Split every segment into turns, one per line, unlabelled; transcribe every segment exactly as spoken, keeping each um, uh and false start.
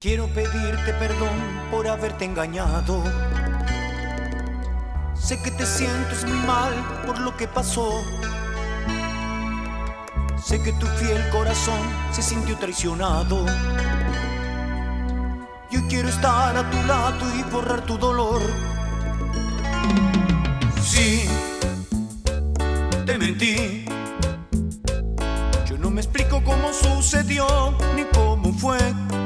Quiero pedirte perdón por haberte engañado. Sé que te sientes muy mal por lo que pasó. Sé que tu fiel corazón se sintió traicionado. Yo quiero estar a tu lado y borrar tu dolor. Sí, te mentí. Yo no me explico cómo sucedió ni cómo fue.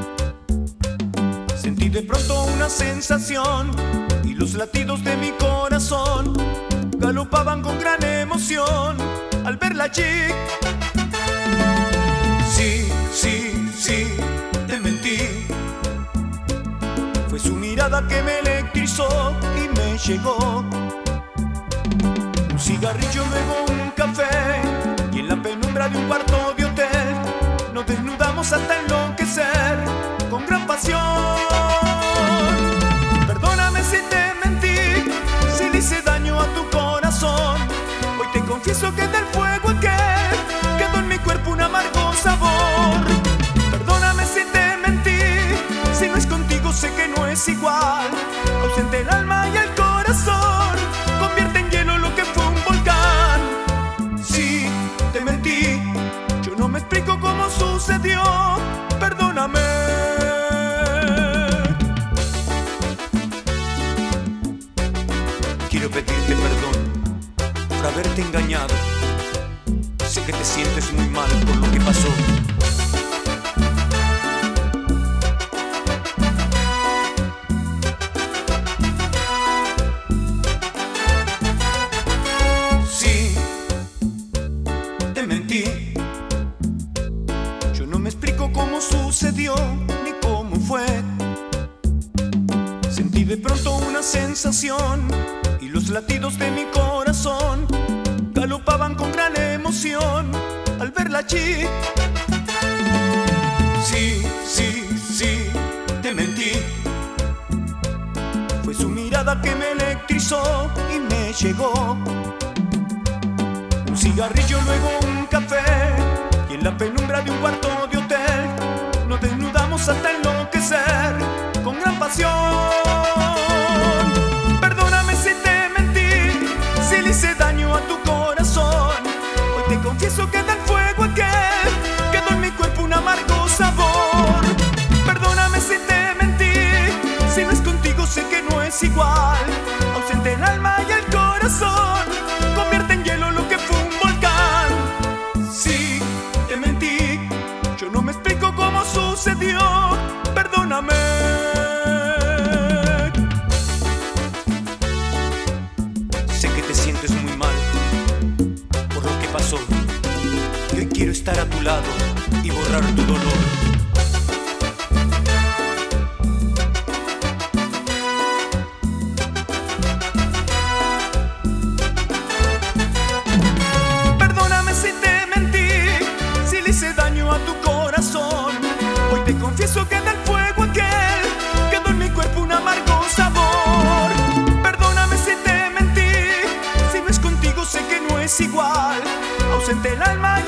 Sentí de pronto una sensación y los latidos de mi corazón galopaban con gran emoción al verla allí. Sí, sí, sí, te mentí. Fue su mirada que me electrizó y me llegó. Un cigarrillo, luego un café, y en la penumbra de un cuarto de hotel nos desnudamos hasta enloquecer con gran pasión. Perdóname si te mentí, si le hice daño a tu corazón. Hoy te confieso que del fuego aquel quedó en mi cuerpo un amargo sabor. Perdóname si te mentí, si no es contigo sé que no es igual. Ausente el alma y el corazón, convierte en hielo lo que fue un volcán. Sí, te mentí, yo no me explico cómo sucedió. Perdóname. Quiero pedirte perdón por haberte engañado. Sé que te sientes muy mal por lo que pasó. Sí, te mentí. Yo no me explico cómo sucedió ni cómo fue. Sentí de pronto una sensación y los latidos de mi corazón galopaban con gran emoción al verla allí. Sí, sí, sí, te mentí. Fue su mirada que me electrizó y me llegó. Un cigarrillo, luego un café, y en la penumbra de un cuarto de hotel nos desnudamos hasta enloquecer con gran pasión. Perdóname si te mentí, si le hice daño a tu corazón. Hoy te confieso que del fuego aquel quedó en mi cuerpo un amargo sabor. Perdóname si te mentí, si no es contigo sé que no es igual. Ausente el alma y el corazón, convierte en hielo lo que fue un volcán. Sí, te mentí, yo no me explico cómo sucedió. Perdóname. Sé que te sientes muy mal por lo que pasó. Y hoy quiero estar a tu lado y borrar tu dolor. Perdóname si te mentí, si le hice daño a tu corazón. Hoy te confieso que del fuego aquel quedó en mi cuerpo un amargo sabor. Perdóname si te mentí, si no es contigo sé que no es igual. Ausente el alma